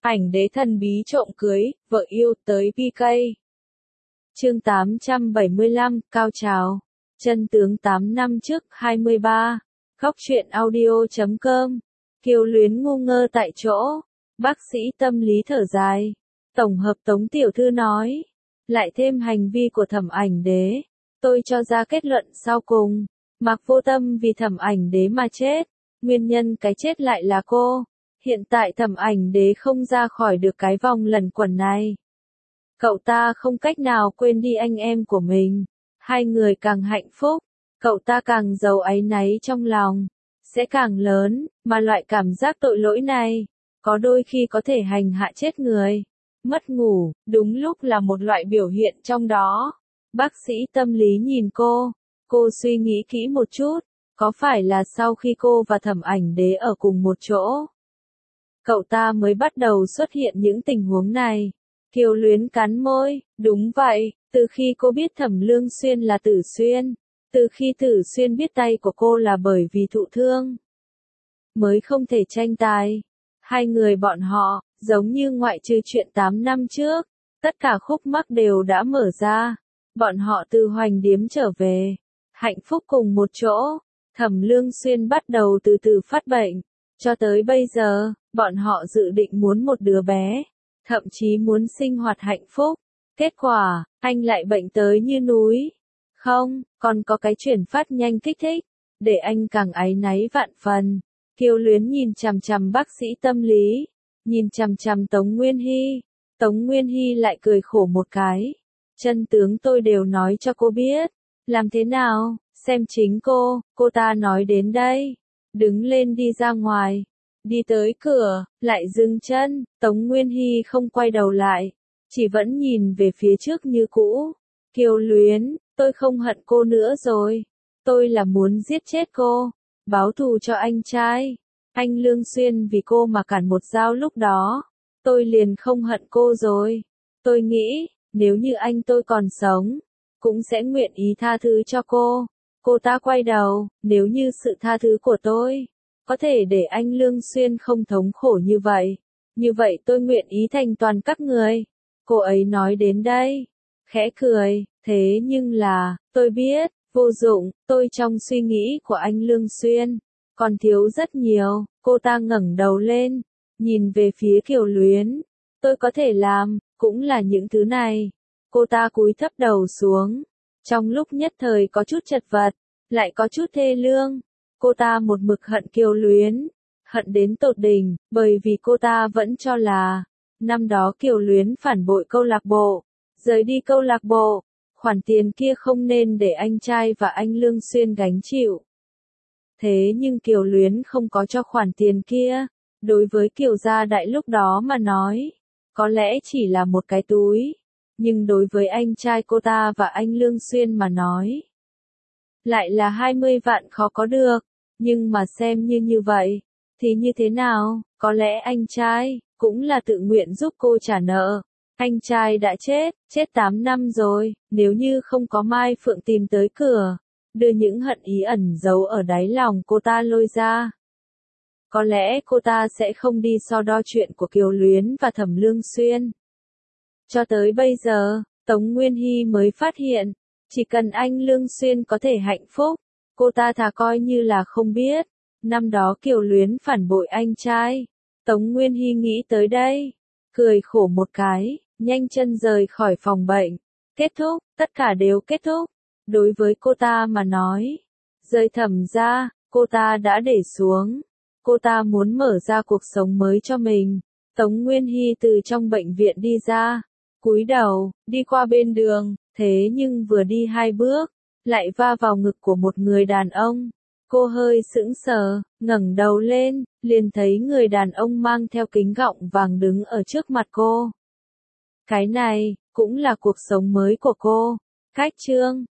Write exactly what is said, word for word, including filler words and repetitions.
Ảnh đế thần bí trộm cưới, vợ yêu tới pê ca. Chương tám trăm bảy mươi lăm, cao trào. Chân tướng tám năm trước, hai mươi ba. Góc truyện audio chấm com. Kiều Luyến ngu ngơ tại chỗ. Bác sĩ tâm lý thở dài. Tổng hợp Tống tiểu thư nói. Lại thêm hành vi của Thẩm Ảnh Đế. Tôi cho ra kết luận sau cùng. Mạc Vô Tâm vì Thẩm Ảnh Đế mà chết. Nguyên nhân cái chết lại là cô. Hiện tại Thẩm Ảnh Đế không ra khỏi được cái vòng luẩn quẩn này. Cậu ta không cách nào quên đi anh em của mình. Hai người càng hạnh phúc, cậu ta càng giàu áy náy trong lòng. Sẽ càng lớn, mà loại cảm giác tội lỗi này, có đôi khi có thể hành hạ chết người. Mất ngủ, đúng lúc là một loại biểu hiện trong đó. Bác sĩ tâm lý nhìn cô, cô suy nghĩ kỹ một chút, có phải là sau khi cô và Thẩm Ảnh Đế ở cùng một chỗ, cậu ta mới bắt đầu xuất hiện những tình huống này. Kiều Luyến cắn môi, đúng vậy, từ khi cô biết Thẩm Lương Xuyên là Tử Xuyên, từ khi Tử Xuyên biết tay của cô là bởi vì thụ thương, mới không thể tranh tài. Hai người bọn họ, giống như ngoại trừ chuyện tám năm trước, tất cả khúc mắc đều đã mở ra. Bọn họ từ Hoành Điếm trở về, hạnh phúc cùng một chỗ. Thẩm Lương Xuyên bắt đầu từ từ phát bệnh, cho tới bây giờ, bọn họ dự định muốn một đứa bé, thậm chí muốn sinh hoạt hạnh phúc. Kết quả, anh lại bệnh tới như núi. Không, còn có cái chuyển phát nhanh kích thích, để anh càng áy náy vạn phần. Kiều Luyến nhìn chằm chằm bác sĩ tâm lý, nhìn chằm chằm Tống Nguyên Hy. Tống Nguyên Hy lại cười khổ một cái. Chân tướng tôi đều nói cho cô biết. Làm thế nào, xem chính cô, cô ta nói đến đây. Đứng lên đi ra ngoài. Đi tới cửa, lại dừng chân. Tống Nguyên Hy không quay đầu lại, chỉ vẫn nhìn về phía trước như cũ. Kiều Luyến, tôi không hận cô nữa rồi. Tôi là muốn giết chết cô, báo thù cho anh trai. Anh Lương Xuyên vì cô mà cản một dao lúc đó. Tôi liền không hận cô rồi. Tôi nghĩ, nếu như anh tôi còn sống, cũng sẽ nguyện ý tha thứ cho cô. Cô ta quay đầu, nếu như sự tha thứ của tôi có thể để anh Lương Xuyên không thống khổ như vậy, như vậy tôi nguyện ý thành toàn các người. Cô ấy nói đến đây, khẽ cười, thế nhưng là, tôi biết, vô dụng, tôi trong suy nghĩ của anh Lương Xuyên, còn thiếu rất nhiều. Cô ta ngẩng đầu lên, nhìn về phía Kiều Luyến. Tôi có thể làm, cũng là những thứ này. Cô ta cúi thấp đầu xuống, trong lúc nhất thời có chút chật vật, lại có chút thê lương. Cô ta một mực hận Kiều Luyến, hận đến tột đỉnh, bởi vì cô ta vẫn cho là, năm đó Kiều Luyến phản bội câu lạc bộ, rời đi câu lạc bộ, khoản tiền kia không nên để anh trai và anh Lương Xuyên gánh chịu. Thế nhưng Kiều Luyến không có cho khoản tiền kia, đối với Kiều gia đại lúc đó mà nói, có lẽ chỉ là một cái túi, nhưng đối với anh trai cô ta và anh Lương Xuyên mà nói, lại là hai mươi vạn khó có được. Nhưng mà xem như như vậy, thì như thế nào, có lẽ anh trai cũng là tự nguyện giúp cô trả nợ. Anh trai đã chết, chết tám năm rồi, nếu như không có Mai Phượng tìm tới cửa, đưa những hận ý ẩn giấu ở đáy lòng cô ta lôi ra, có lẽ cô ta sẽ không đi so đo chuyện của Kiều Luyến và Thẩm Lương Xuyên. Cho tới bây giờ, Tống Nguyên Hy mới phát hiện, chỉ cần anh Lương Xuyên có thể hạnh phúc, cô ta thà coi như là không biết. Năm đó Kiều Luyến phản bội anh trai. Tống Nguyên Hy nghĩ tới đây, cười khổ một cái, nhanh chân rời khỏi phòng bệnh. Kết thúc, tất cả đều kết thúc. Đối với cô ta mà nói, rời Thẩm ra, cô ta đã để xuống. Cô ta muốn mở ra cuộc sống mới cho mình. Tống Nguyên Hy từ trong bệnh viện đi ra, cúi đầu, đi qua bên đường, thế nhưng vừa đi hai bước, lại va vào ngực của một người đàn ông. Cô hơi sững sờ, ngẩng đầu lên, liền thấy người đàn ông mang theo kính gọng vàng đứng ở trước mặt cô. Cái này, cũng là cuộc sống mới của cô. Cách chương